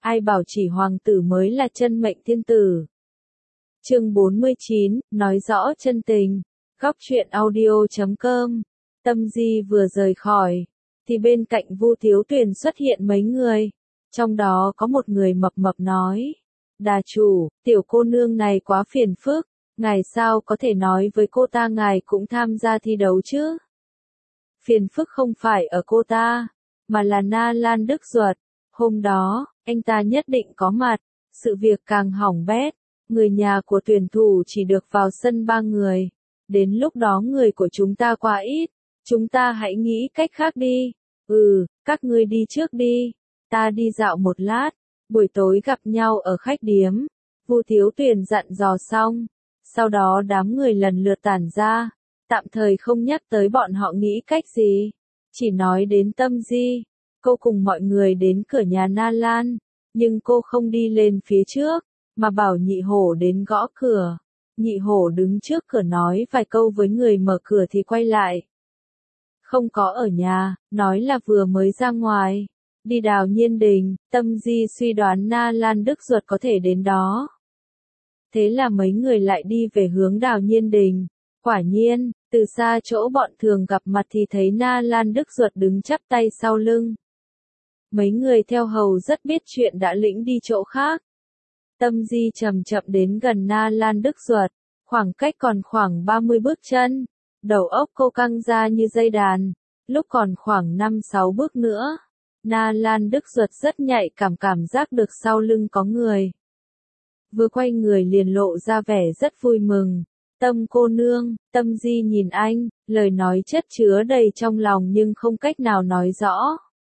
ai bảo chỉ hoàng tử mới là chân mệnh thiên tử. Chương 49, nói rõ chân tình. Góc truyện audio.com. Tâm Di vừa rời khỏi, thì bên cạnh Vu Thiếu Tuyền xuất hiện mấy người, trong đó có một người mập mập nói: "Đà chủ, tiểu cô nương này quá phiền phức, ngài sao có thể nói với cô ta ngài cũng tham gia thi đấu chứ?" Phiền phức không phải ở cô ta, mà là Na Lan Đức Duật. Hôm đó, anh ta nhất định có mặt, sự việc càng hỏng bét, người nhà của tuyển thủ chỉ được vào sân 3 người. Đến lúc đó người của chúng ta quá ít, chúng ta hãy nghĩ cách khác đi. Các ngươi đi trước đi, ta đi dạo một lát, buổi tối gặp nhau ở khách điếm. Vu Thiếu Tuyền dặn dò xong, sau đó đám người lần lượt tản ra, tạm thời không nhắc tới bọn họ nghĩ cách gì, chỉ nói đến Tâm Di. Cô cùng mọi người đến cửa nhà Na Lan, nhưng cô không đi lên phía trước, mà bảo Nhị Hổ đến gõ cửa. Nhị Hổ đứng trước cửa nói vài câu với người mở cửa thì quay lại. Không có ở nhà, nói là vừa mới ra ngoài, đi Đào Nhiên Đình. Tâm Di suy đoán Na Lan Đức Duật có thể đến đó. Thế là mấy người lại đi về hướng Đào Nhiên Đình. Quả nhiên, từ xa chỗ bọn thường gặp mặt thì thấy Na Lan Đức Duật đứng chắp tay sau lưng. Mấy người theo hầu rất biết chuyện đã lĩnh đi chỗ khác. Tâm Di chậm chậm đến gần Na Lan Đức Duật, khoảng cách còn khoảng 30 bước chân. Đầu óc cô căng ra như dây đàn, lúc còn khoảng 5-6 bước nữa, Na Lan Đức Duật rất nhạy cảm giác được sau lưng có người. Vừa quay người liền lộ ra vẻ rất vui mừng. Tâm cô nương. Tâm Di nhìn anh, lời nói chất chứa đầy trong lòng nhưng không cách nào nói rõ.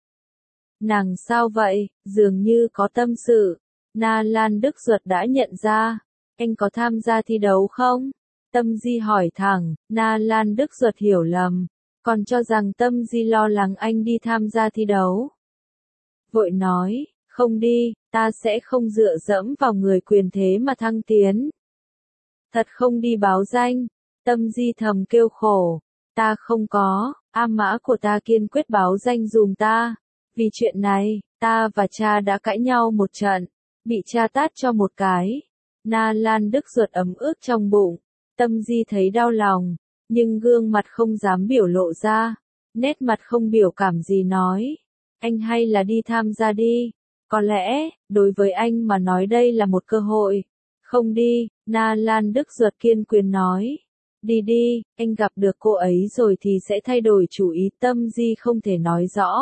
Nàng sao vậy, dường như có tâm sự. Na Lan Đức Duật đã nhận ra, anh có tham gia thi đấu không? Tâm Di hỏi thẳng. Na Lan Đức Duật hiểu lầm, còn cho rằng Tâm Di lo lắng anh đi tham gia thi đấu. Vội nói, không đi, ta sẽ không dựa dẫm vào người quyền thế mà thăng tiến. Thật không đi báo danh. Tâm Di thầm kêu khổ, ta không có, A Mã của ta kiên quyết báo danh dùm ta. Vì chuyện này, ta và cha đã cãi nhau một trận, bị cha tát cho một cái. Na Lan Đức Duật ấm ức trong bụng. Tâm Di thấy đau lòng, nhưng gương mặt không dám biểu lộ ra, nét mặt không biểu cảm gì nói, anh hay là đi tham gia đi, có lẽ, đối với anh mà nói đây là một cơ hội. Không đi, Na Lan Đức Duật kiên quyền nói. Đi đi, anh gặp được cô ấy rồi thì sẽ thay đổi chủ ý. Tâm Di không thể nói rõ,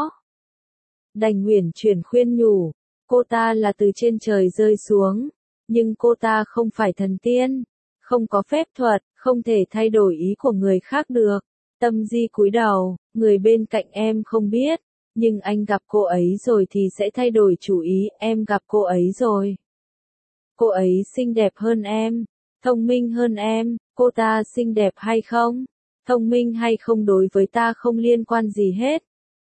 đành uyển chuyển khuyên nhủ, cô ta là từ trên trời rơi xuống, nhưng cô ta không phải thần tiên, không có phép thuật, không thể thay đổi ý của người khác được. Tâm Di cúi đầu, người bên cạnh em không biết, nhưng anh gặp cô ấy rồi thì sẽ thay đổi chủ ý. Em gặp cô ấy rồi. Cô ấy xinh đẹp hơn em, thông minh hơn em. Cô ta xinh đẹp hay không, thông minh hay không đối với ta không liên quan gì hết.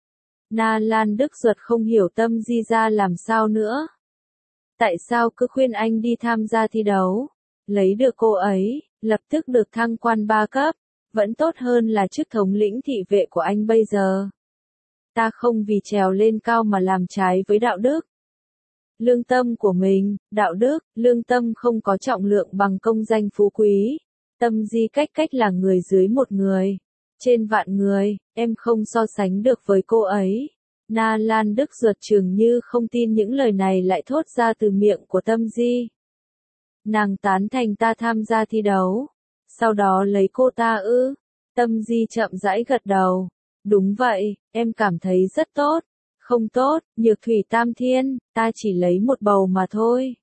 Na Lan Đức Duật không hiểu Tâm Di ra làm sao nữa. Tại sao cứ khuyên anh đi tham gia thi đấu? Lấy được cô ấy, lập tức được thăng quan 3 cấp, vẫn tốt hơn là chức thống lĩnh thị vệ của anh bây giờ. Ta không vì trèo lên cao mà làm trái với đạo đức. Lương tâm của mình, đạo đức, lương tâm không có trọng lượng bằng công danh phú quý. Tâm Di cách là người dưới một người, trên vạn người, em không so sánh được với cô ấy. Na Lan Đức Duật chừng như không tin những lời này lại thốt ra từ miệng của Tâm Di. Nàng tán thành ta tham gia thi đấu, sau đó lấy cô ta ư? Tâm Di chậm rãi gật đầu. Đúng vậy, em cảm thấy rất tốt. Không tốt, Nhược Thủy Tam Thiên, ta chỉ lấy một bầu mà thôi.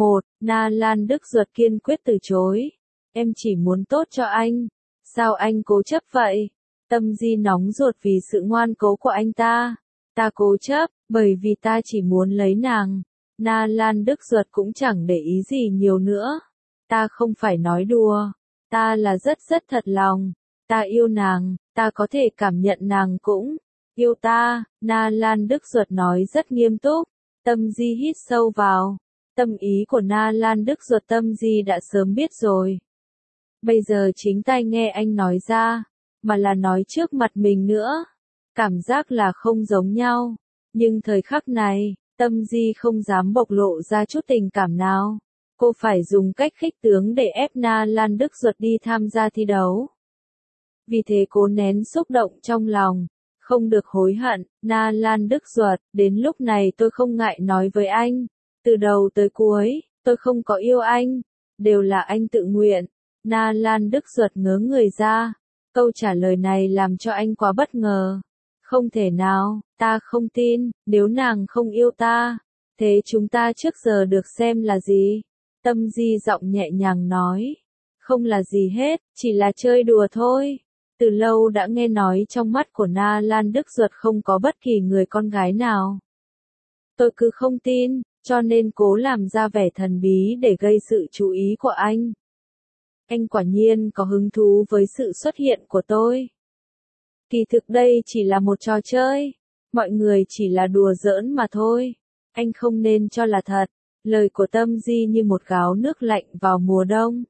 Na Lan Đức Duật kiên quyết từ chối. Em chỉ muốn tốt cho anh. Sao anh cố chấp vậy? Tâm Di nóng ruột vì sự ngoan cố của anh ta. Ta cố chấp, bởi vì ta chỉ muốn lấy nàng. Na Lan Đức Duật cũng chẳng để ý gì nhiều nữa. Ta không phải nói đùa. Ta là rất thật lòng. Ta yêu nàng, ta có thể cảm nhận nàng cũng yêu ta. Na Lan Đức Duật nói rất nghiêm túc. Tâm Di hít sâu vào. Tâm ý của Na Lan Đức Duật Tâm Di đã sớm biết rồi. Bây giờ chính tai nghe anh nói ra, mà là nói trước mặt mình nữa. Cảm giác là không giống nhau. Nhưng thời khắc này, Tâm Di không dám bộc lộ ra chút tình cảm nào. Cô phải dùng cách khích tướng để ép Na Lan Đức Duật đi tham gia thi đấu. Vì thế cố nén xúc động trong lòng. Không được hối hận, Na Lan Đức Duật, đến lúc này tôi không ngại nói với anh. Từ đầu tới cuối, tôi không có yêu anh. Đều là anh tự nguyện. Na Lan Đức Duật ngớ người ra. Câu trả lời này làm cho anh quá bất ngờ. Không thể nào, ta không tin, nếu nàng không yêu ta. Thế chúng ta trước giờ được xem là gì? Tâm Di giọng nhẹ nhàng nói. Không là gì hết, chỉ là chơi đùa thôi. Từ lâu đã nghe nói trong mắt của Na Lan Đức Duật không có bất kỳ người con gái nào. Tôi cứ không tin, cho nên cố làm ra vẻ thần bí để gây sự chú ý của anh. Anh quả nhiên có hứng thú với sự xuất hiện của tôi. Kỳ thực đây chỉ là một trò chơi. Mọi người chỉ là đùa giỡn mà thôi. Anh không nên cho là thật. Lời của Tâm Di như một gáo nước lạnh vào mùa đông.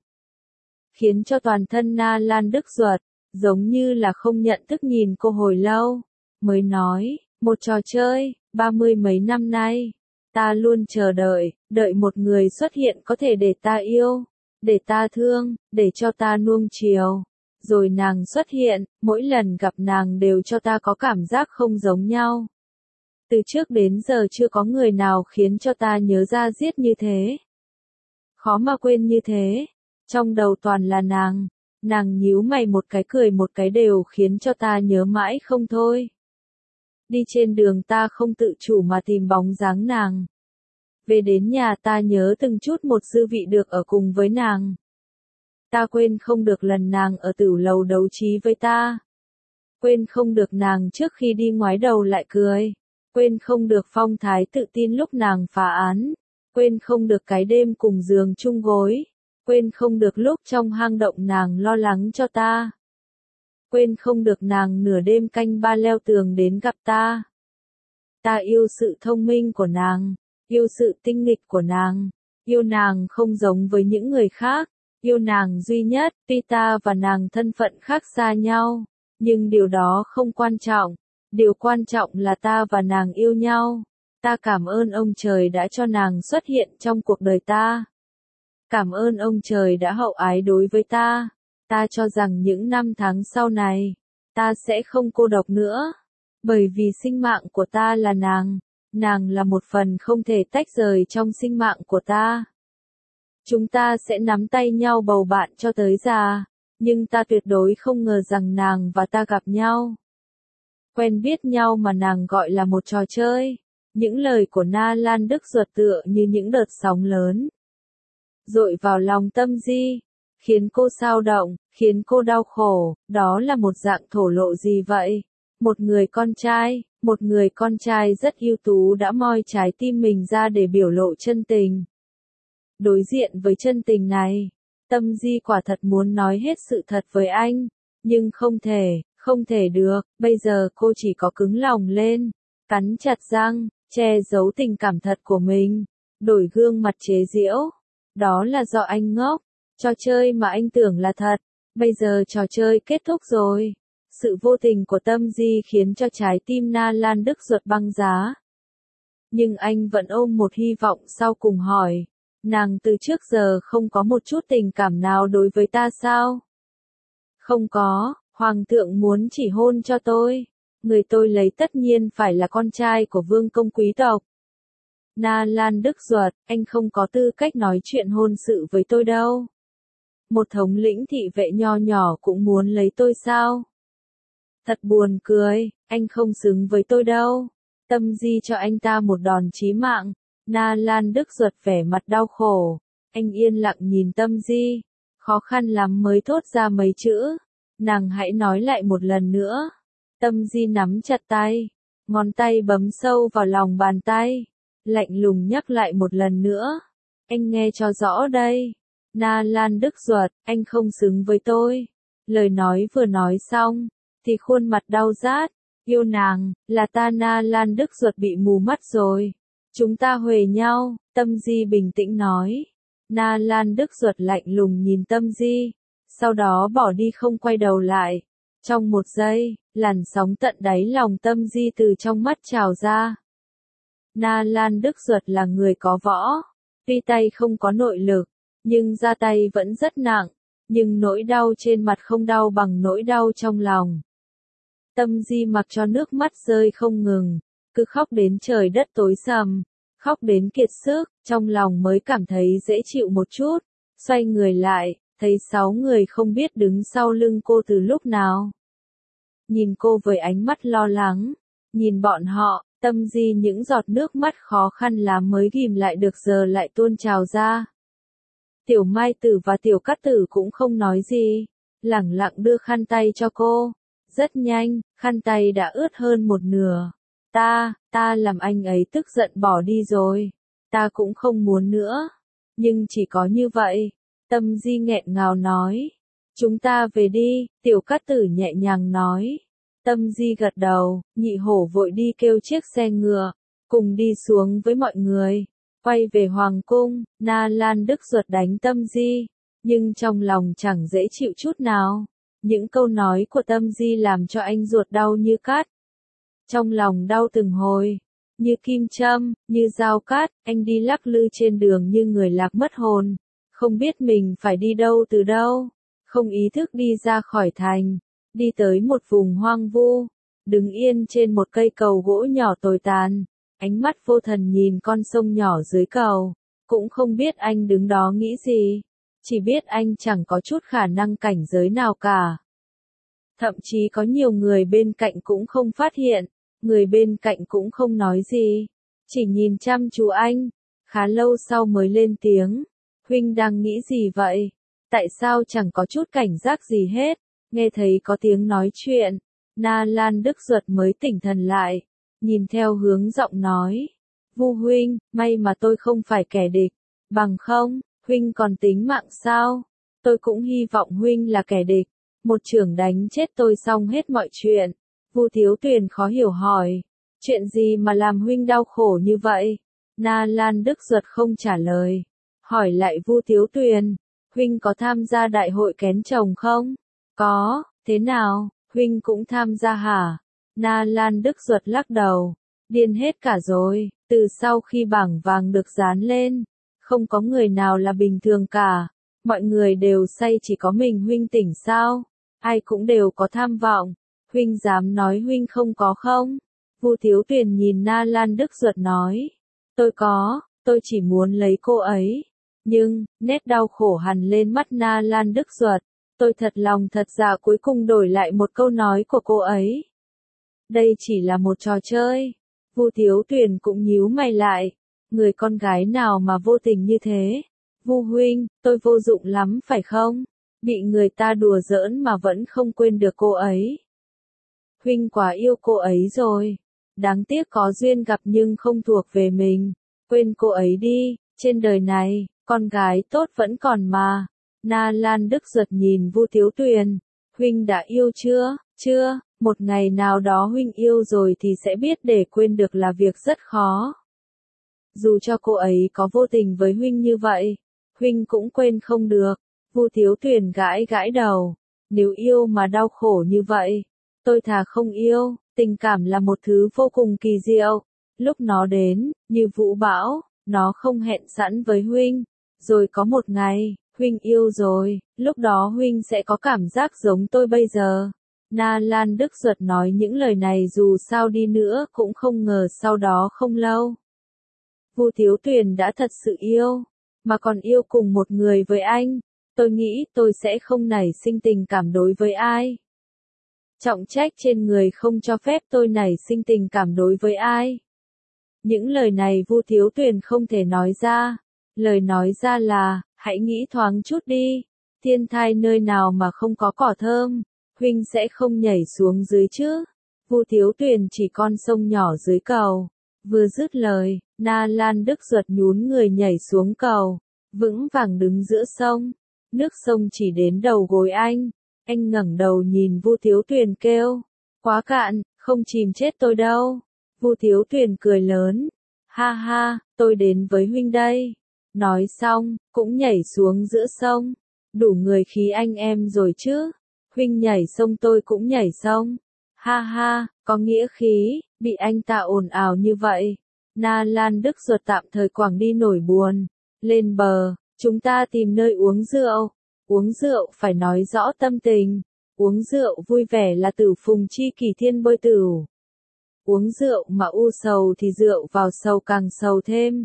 Khiến cho toàn thân Na Lan Đức Duật, giống như là không nhận thức nhìn cô hồi lâu. Mới nói, một trò chơi, 30 mấy năm nay. Ta luôn chờ đợi, đợi một người xuất hiện có thể để ta yêu, để ta thương, để cho ta nuông chiều. Rồi nàng xuất hiện, mỗi lần gặp nàng đều cho ta có cảm giác không giống nhau. Từ trước đến giờ chưa có người nào khiến cho ta nhớ ra giết như thế. Khó mà quên như thế. Trong đầu toàn là nàng. Nàng nhíu mày một cái cười một cái đều khiến cho ta nhớ mãi không thôi. Đi trên đường ta không tự chủ mà tìm bóng dáng nàng. Về đến nhà ta nhớ từng chút một dư vị được ở cùng với nàng. Ta quên không được lần nàng ở tửu lầu đấu trí với ta. Quên không được nàng trước khi đi ngoái đầu lại cười. Quên không được phong thái tự tin lúc nàng phá án. Quên không được cái đêm cùng giường chung gối. Quên không được lúc trong hang động nàng lo lắng cho ta. Quên không được nàng nửa đêm canh ba leo tường đến gặp ta. Ta yêu sự thông minh của nàng, yêu sự tinh nghịch của nàng, yêu nàng không giống với những người khác, yêu nàng duy nhất, tuy ta và nàng thân phận khác xa nhau, nhưng điều đó không quan trọng, điều quan trọng là ta và nàng yêu nhau. Ta cảm ơn ông trời đã cho nàng xuất hiện trong cuộc đời ta. Cảm ơn ông trời đã hậu ái đối với ta. Ta cho rằng những năm tháng sau này, ta sẽ không cô độc nữa. Bởi vì sinh mạng của ta là nàng. Nàng là một phần không thể tách rời trong sinh mạng của ta. Chúng ta sẽ nắm tay nhau bầu bạn cho tới già. Nhưng ta tuyệt đối không ngờ rằng nàng và ta gặp nhau. Quen biết nhau mà nàng gọi là một trò chơi. Những lời của Na Lan Đức Duật tựa như những đợt sóng lớn. Dội vào lòng Tâm Di. Khiến cô xao động, khiến cô đau khổ, đó là một dạng thổ lộ gì vậy? Một người con trai rất ưu tú đã moi trái tim mình ra để biểu lộ chân tình. Đối diện với chân tình này, Tâm Di quả thật muốn nói hết sự thật với anh, nhưng không thể được, bây giờ cô chỉ có cứng lòng lên, cắn chặt răng, che giấu tình cảm thật của mình, đổi gương mặt chế giễu. Đó là do anh ngốc. Trò chơi mà anh tưởng là thật, bây giờ trò chơi kết thúc rồi. Sự vô tình của Tâm Di khiến cho trái tim Na Lan Đức Duật băng giá. Nhưng anh vẫn ôm một hy vọng sau cùng hỏi, nàng từ trước giờ không có một chút tình cảm nào đối với ta sao? Không có, Hoàng thượng muốn chỉ hôn cho tôi. Người tôi lấy tất nhiên phải là con trai của vương công quý tộc. Na Lan Đức Duật, anh không có tư cách nói chuyện hôn sự với tôi đâu. Một thống lĩnh thị vệ nho nhỏ cũng muốn lấy tôi sao? Thật buồn cười, anh không xứng với tôi đâu. Tâm Di cho anh ta một đòn chí mạng. Na Lan Đức Duật vẻ mặt đau khổ. Anh yên lặng nhìn Tâm Di. Khó khăn lắm mới thốt ra mấy chữ. Nàng hãy nói lại một lần nữa. Tâm Di nắm chặt tay. Ngón tay bấm sâu vào lòng bàn tay. Lạnh lùng nhắc lại một lần nữa. Anh nghe cho rõ đây. Na Lan Đức Duật, anh không xứng với tôi. Lời nói vừa nói xong, thì khuôn mặt đau rát. Yêu nàng, là ta. Na Lan Đức Duật bị mù mắt rồi. Chúng ta huề nhau, Tâm Di bình tĩnh nói. Na Lan Đức Duật lạnh lùng nhìn Tâm Di, sau đó bỏ đi không quay đầu lại. Trong một giây, làn sóng tận đáy lòng Tâm Di từ trong mắt trào ra. Na Lan Đức Duật là người có võ, tuy tay không có nội lực, nhưng ra tay vẫn rất nặng, nhưng nỗi đau trên mặt không đau bằng nỗi đau trong lòng. Tâm Di mặc cho nước mắt rơi không ngừng, cứ khóc đến trời đất tối sầm, khóc đến kiệt sức, trong lòng mới cảm thấy dễ chịu một chút, xoay người lại, thấy 6 người không biết đứng sau lưng cô từ lúc nào. Nhìn cô với ánh mắt lo lắng, nhìn bọn họ, Tâm Di những giọt nước mắt khó khăn lắm mới ghim lại được giờ lại tuôn trào ra. Tiểu Mai Tử và Tiểu Cát Tử cũng không nói gì, lẳng lặng đưa khăn tay cho cô. Rất nhanh, khăn tay đã ướt hơn một nửa. Ta làm anh ấy tức giận bỏ đi rồi. Ta cũng không muốn nữa. Nhưng chỉ có như vậy. Tâm Di nghẹn ngào nói. Chúng ta về đi, Tiểu Cát Tử nhẹ nhàng nói. Tâm Di gật đầu, Nhị Hổ vội đi kêu chiếc xe ngựa, cùng đi xuống với mọi người. Quay về Hoàng cung, Na Lan Đức Duật đánh Tâm Di, nhưng trong lòng chẳng dễ chịu chút nào. Những câu nói của Tâm Di làm cho anh ruột đau như cắt. Trong lòng đau từng hồi, như kim châm, như dao cắt, anh đi lắc lư trên đường như người lạc mất hồn, không biết mình phải đi đâu từ đâu, không ý thức đi ra khỏi thành, đi tới một vùng hoang vu, đứng yên trên một cây cầu gỗ nhỏ tồi tàn, ánh mắt vô thần nhìn con sông nhỏ dưới cầu, cũng không biết anh đứng đó nghĩ gì. Chỉ biết anh chẳng có chút khả năng cảnh giới nào cả. Thậm chí có nhiều người bên cạnh cũng không phát hiện, người bên cạnh cũng không nói gì, chỉ nhìn chăm chú anh, khá lâu sau mới lên tiếng, huynh đang nghĩ gì vậy? Tại sao chẳng có chút cảnh giác gì hết? Nghe thấy có tiếng nói chuyện, Na Lan Đức Duật mới tỉnh thần lại, nhìn theo hướng giọng nói, Vu huynh, may mà tôi không phải kẻ địch, bằng không, huynh còn tính mạng sao? Tôi cũng hy vọng huynh là kẻ địch, một chưởng đánh chết tôi xong hết mọi chuyện. Vu Thiếu Tuyền khó hiểu hỏi, chuyện gì mà làm huynh đau khổ như vậy? Na Lan Đức Duật không trả lời, hỏi lại Vu Thiếu Tuyền, huynh có tham gia đại hội kén chồng không? Có, thế nào, huynh cũng tham gia hả? Na Lan Đức Duật lắc đầu, điên hết cả rồi, từ sau khi bảng vàng được dán lên, không có người nào là bình thường cả, mọi người đều say chỉ có mình huynh tỉnh sao? Ai cũng đều có tham vọng, huynh dám nói huynh không có không? Vu Thiếu Tuyền nhìn Na Lan Đức Duật nói, tôi có, tôi chỉ muốn lấy cô ấy. Nhưng, nét đau khổ hằn lên mắt Na Lan Đức Duật, tôi thật lòng thật dạ cuối cùng đổi lại một câu nói của cô ấy. Đây chỉ là một trò chơi. Vu Thiếu Tuyền cũng nhíu mày lại, người con gái nào mà vô tình như thế? Vu huynh, tôi vô dụng lắm phải không? Bị người ta đùa giỡn mà vẫn không quên được cô ấy. Huynh quá yêu cô ấy rồi. Đáng tiếc có duyên gặp nhưng không thuộc về mình. Quên cô ấy đi, trên đời này, con gái tốt vẫn còn mà. Na Lan Đức Duật nhìn Vu Thiếu Tuyền. Huynh đã yêu chưa? Chưa, một ngày nào đó huynh yêu rồi thì sẽ biết để quên được là việc rất khó. Dù cho cô ấy có vô tình với huynh như vậy, huynh cũng quên không được. Vu Thiếu Tuyền gãi gãi đầu, nếu yêu mà đau khổ như vậy, tôi thà không yêu, tình cảm là một thứ vô cùng kỳ diệu, lúc nó đến, như vũ bão, nó không hẹn sẵn với huynh, rồi có một ngày, huynh yêu rồi, lúc đó huynh sẽ có cảm giác giống tôi bây giờ. Na Lan Đức Duật nói những lời này dù sao đi nữa cũng không ngờ sau đó không lâu. Vu Thiếu Tuyền đã thật sự yêu, mà còn yêu cùng một người với anh. Tôi nghĩ tôi sẽ không nảy sinh tình cảm đối với ai. Trọng trách trên người không cho phép tôi nảy sinh tình cảm đối với ai. Những lời này Vu Thiếu Tuyền không thể nói ra. Lời nói ra là, hãy nghĩ thoáng chút đi. Thiên thai nơi nào mà không có cỏ thơm, huynh sẽ không nhảy xuống dưới chứ. Vu Thiếu Tuyền chỉ con sông nhỏ dưới cầu. Vừa dứt lời, Na Lan Đức Duật nhún người nhảy xuống cầu, vững vàng đứng giữa sông. Nước sông chỉ đến đầu gối anh ngẩng đầu nhìn Vu Thiếu Tuyền kêu, quá cạn, không chìm chết tôi đâu. Vu Thiếu Tuyền cười lớn, ha ha, tôi đến với huynh đây. Nói xong, cũng nhảy xuống giữa sông, đủ người khí anh em rồi chứ. Huynh nhảy sông tôi cũng nhảy sông, ha ha, có nghĩa khí, bị anh ta ồn ào như vậy. Na Lan Đức Duật tạm thời quẳng đi nỗi buồn. Lên bờ, chúng ta tìm nơi uống rượu. Uống rượu phải nói rõ tâm tình. Uống rượu vui vẻ là tử phùng chi kỳ thiên bôi tửu. Uống rượu mà u sầu thì rượu vào sầu càng sầu thêm.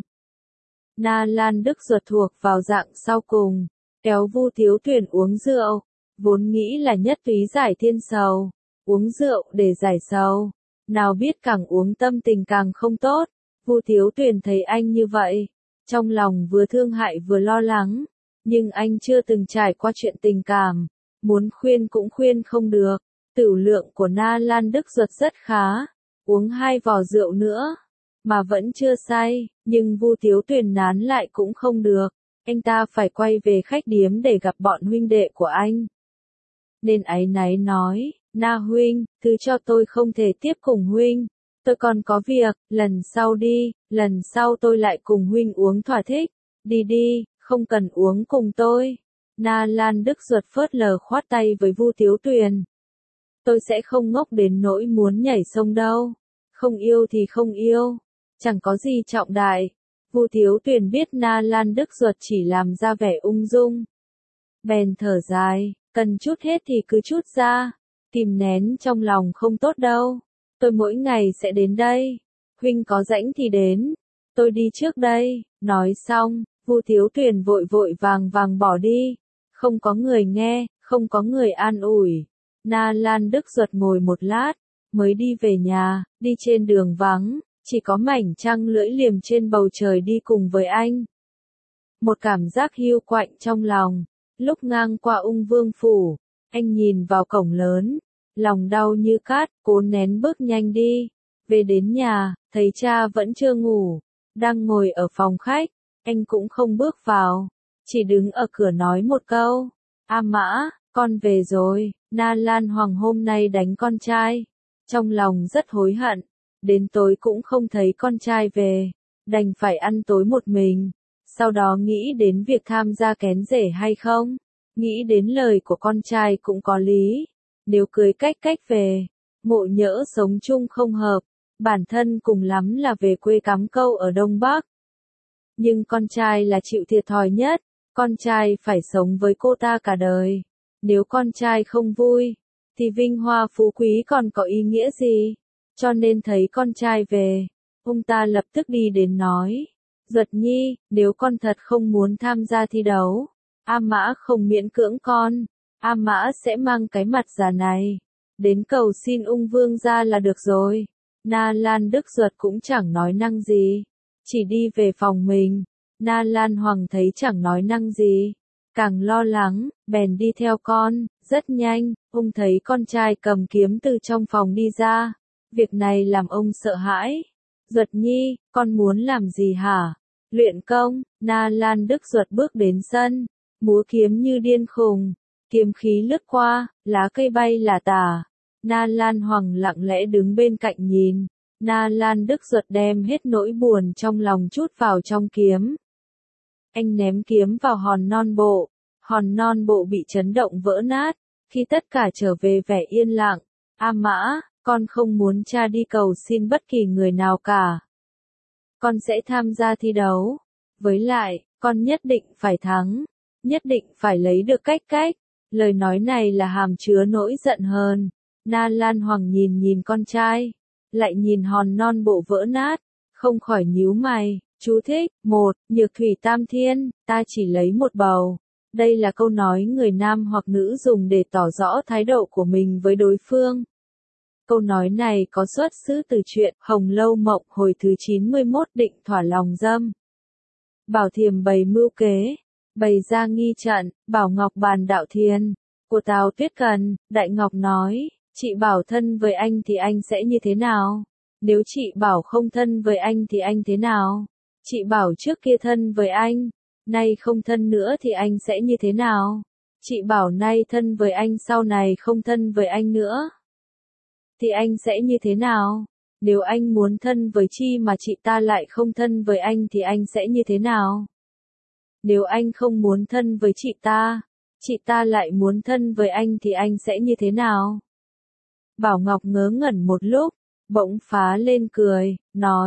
Na Lan Đức Duật thuộc vào dạng sau cùng, kéo Vu Thiếu Tuyền uống rượu, vốn nghĩ là nhất túy giải thiên sầu, uống rượu để giải sầu, nào biết càng uống tâm tình càng không tốt. Vu Thiếu Tuyền thấy anh như vậy, trong lòng vừa thương hại vừa lo lắng, nhưng anh chưa từng trải qua chuyện tình cảm, muốn khuyên cũng khuyên không được. Tửu lượng của Na Lan Đức Duật rất khá, uống 2 vò rượu nữa mà vẫn chưa say, nhưng Vu Thiếu Tuyền nán lại cũng không được, anh ta phải quay về khách điếm để gặp bọn huynh đệ của anh. Nên áy náy nói, Na huynh, thứ cho tôi không thể tiếp cùng huynh, tôi còn có việc, lần sau đi, lần sau tôi lại cùng huynh uống thỏa thích, đi đi, không cần uống cùng tôi. Na Lan Đức Duật phớt lờ khoát tay với Vu Thiếu Tuyền. Tôi sẽ không ngốc đến nỗi muốn nhảy sông đâu, không yêu thì không yêu. Chẳng có gì trọng đại. Vu Thiếu Tuyền biết Na Lan Đức Duật chỉ làm ra vẻ ung dung. Bèn thở dài, cần chút hết thì cứ chút ra, kìm nén trong lòng không tốt đâu. Tôi mỗi ngày sẽ đến đây, huynh có rảnh thì đến, tôi đi trước đây. Nói xong, Vu Thiếu Tuyền vội vội vàng vàng bỏ đi, không có người nghe, không có người an ủi. Na Lan Đức Duật ngồi một lát, mới đi về nhà, đi trên đường vắng. Chỉ có mảnh trăng lưỡi liềm trên bầu trời đi cùng với anh. Một cảm giác hiu quạnh trong lòng. Lúc ngang qua Ung Vương Phủ, anh nhìn vào cổng lớn, lòng đau như cát, cố nén bước nhanh đi. Về đến nhà, thấy cha vẫn chưa ngủ, đang ngồi ở phòng khách, anh cũng không bước vào, chỉ đứng ở cửa nói một câu. A Mã, con về rồi. Na Lan Hoàng hôm nay đánh con trai. Trong lòng rất hối hận. Đến tối cũng không thấy con trai về, đành phải ăn tối một mình. Sau đó nghĩ đến việc tham gia kén rể hay không, nghĩ đến lời của con trai cũng có lý. Nếu cưới cách về, ngộ nhỡ sống chung không hợp, bản thân cùng lắm là về quê cắm câu ở Đông Bắc. Nhưng con trai là chịu thiệt thòi nhất, con trai phải sống với cô ta cả đời. Nếu con trai không vui, thì vinh hoa phú quý còn có ý nghĩa gì? Cho nên thấy con trai về, ông ta lập tức đi đến nói, Duật Nhi, nếu con thật không muốn tham gia thi đấu, A Mã không miễn cưỡng con, A Mã sẽ mang cái mặt già này, đến cầu xin Ung Vương gia là được rồi. Na Lan Đức Duật cũng chẳng nói năng gì, chỉ đi về phòng mình. Na Lan Hoàng thấy chẳng nói năng gì, càng lo lắng, bèn đi theo con. Rất nhanh, ông thấy con trai cầm kiếm từ trong phòng đi ra. Việc này làm ông sợ hãi. Duật Nhi, con muốn làm gì hả? Luyện công. Na Lan Đức Duật bước đến sân, múa kiếm như điên khùng, kiếm khí lướt qua, lá cây bay lả tả. Na Lan Hoàng lặng lẽ đứng bên cạnh nhìn. Na Lan Đức Duật đem hết nỗi buồn trong lòng trút vào trong kiếm. Anh ném kiếm vào hòn non bộ bị chấn động vỡ nát. Khi tất cả trở về vẻ yên lặng, A Mã, con không muốn cha đi cầu xin bất kỳ người nào cả. Con sẽ tham gia thi đấu. Với lại, con nhất định phải thắng. Nhất định phải lấy được cách. Lời nói này là hàm chứa nỗi giận hờn. Na Lan Hoàng nhìn con trai, lại nhìn hòn non bộ vỡ nát, không khỏi nhíu mày. Chú thích, 1. Nhược thủy tam thiên, ta chỉ lấy một bầu. Đây là câu nói người nam hoặc nữ dùng để tỏ rõ thái độ của mình với đối phương. Câu nói này có xuất xứ từ truyện Hồng Lâu Mộng hồi thứ 91 định thỏa lòng dâm. Bảo Thiềm bày mưu kế, bày ra nghi trận, Bảo Ngọc bàn đạo thiền, của Tào Tuyết Cần. Đại Ngọc nói, chị Bảo thân với anh thì anh sẽ như thế nào? Nếu chị Bảo không thân với anh thì anh thế nào? Chị Bảo trước kia thân với anh, nay không thân nữa thì anh sẽ như thế nào? Chị Bảo nay thân với anh sau này không thân với anh nữa, thì anh sẽ như thế nào? Nếu anh muốn thân với Chi mà chị ta lại không thân với anh thì anh sẽ như thế nào? Nếu anh không muốn thân với chị ta lại muốn thân với anh thì anh sẽ như thế nào? Bảo Ngọc ngớ ngẩn một lúc, bỗng phá lên cười, nói,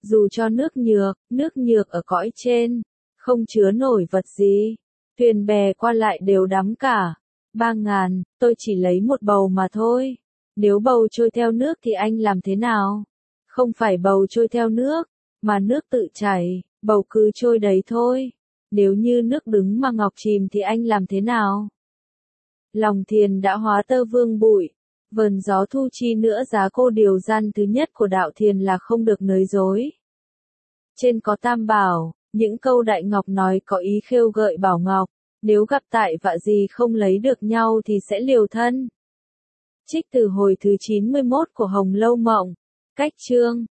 Dù cho nước nhược ở cõi trên, không chứa nổi vật gì, thuyền bè qua lại đều đắm cả. 3.000, tôi chỉ lấy một bầu mà thôi. Nếu bầu trôi theo nước thì anh làm thế nào? Không phải bầu trôi theo nước, mà nước tự chảy, bầu cứ trôi đấy thôi. Nếu như nước đứng mà ngọc chìm thì anh làm thế nào? Lòng thiền đã hóa tơ vương bụi, vờn gió thu chi nữa giá cô điều gian thứ nhất của đạo thiền là không được nới dối. Trên có tam bảo, những câu Đại Ngọc nói có ý khêu gợi Bảo Ngọc, nếu gặp tại vạ gì không lấy được nhau thì sẽ liều thân. Trích từ hồi thứ 91 của Hồng Lâu Mộng, cách chương.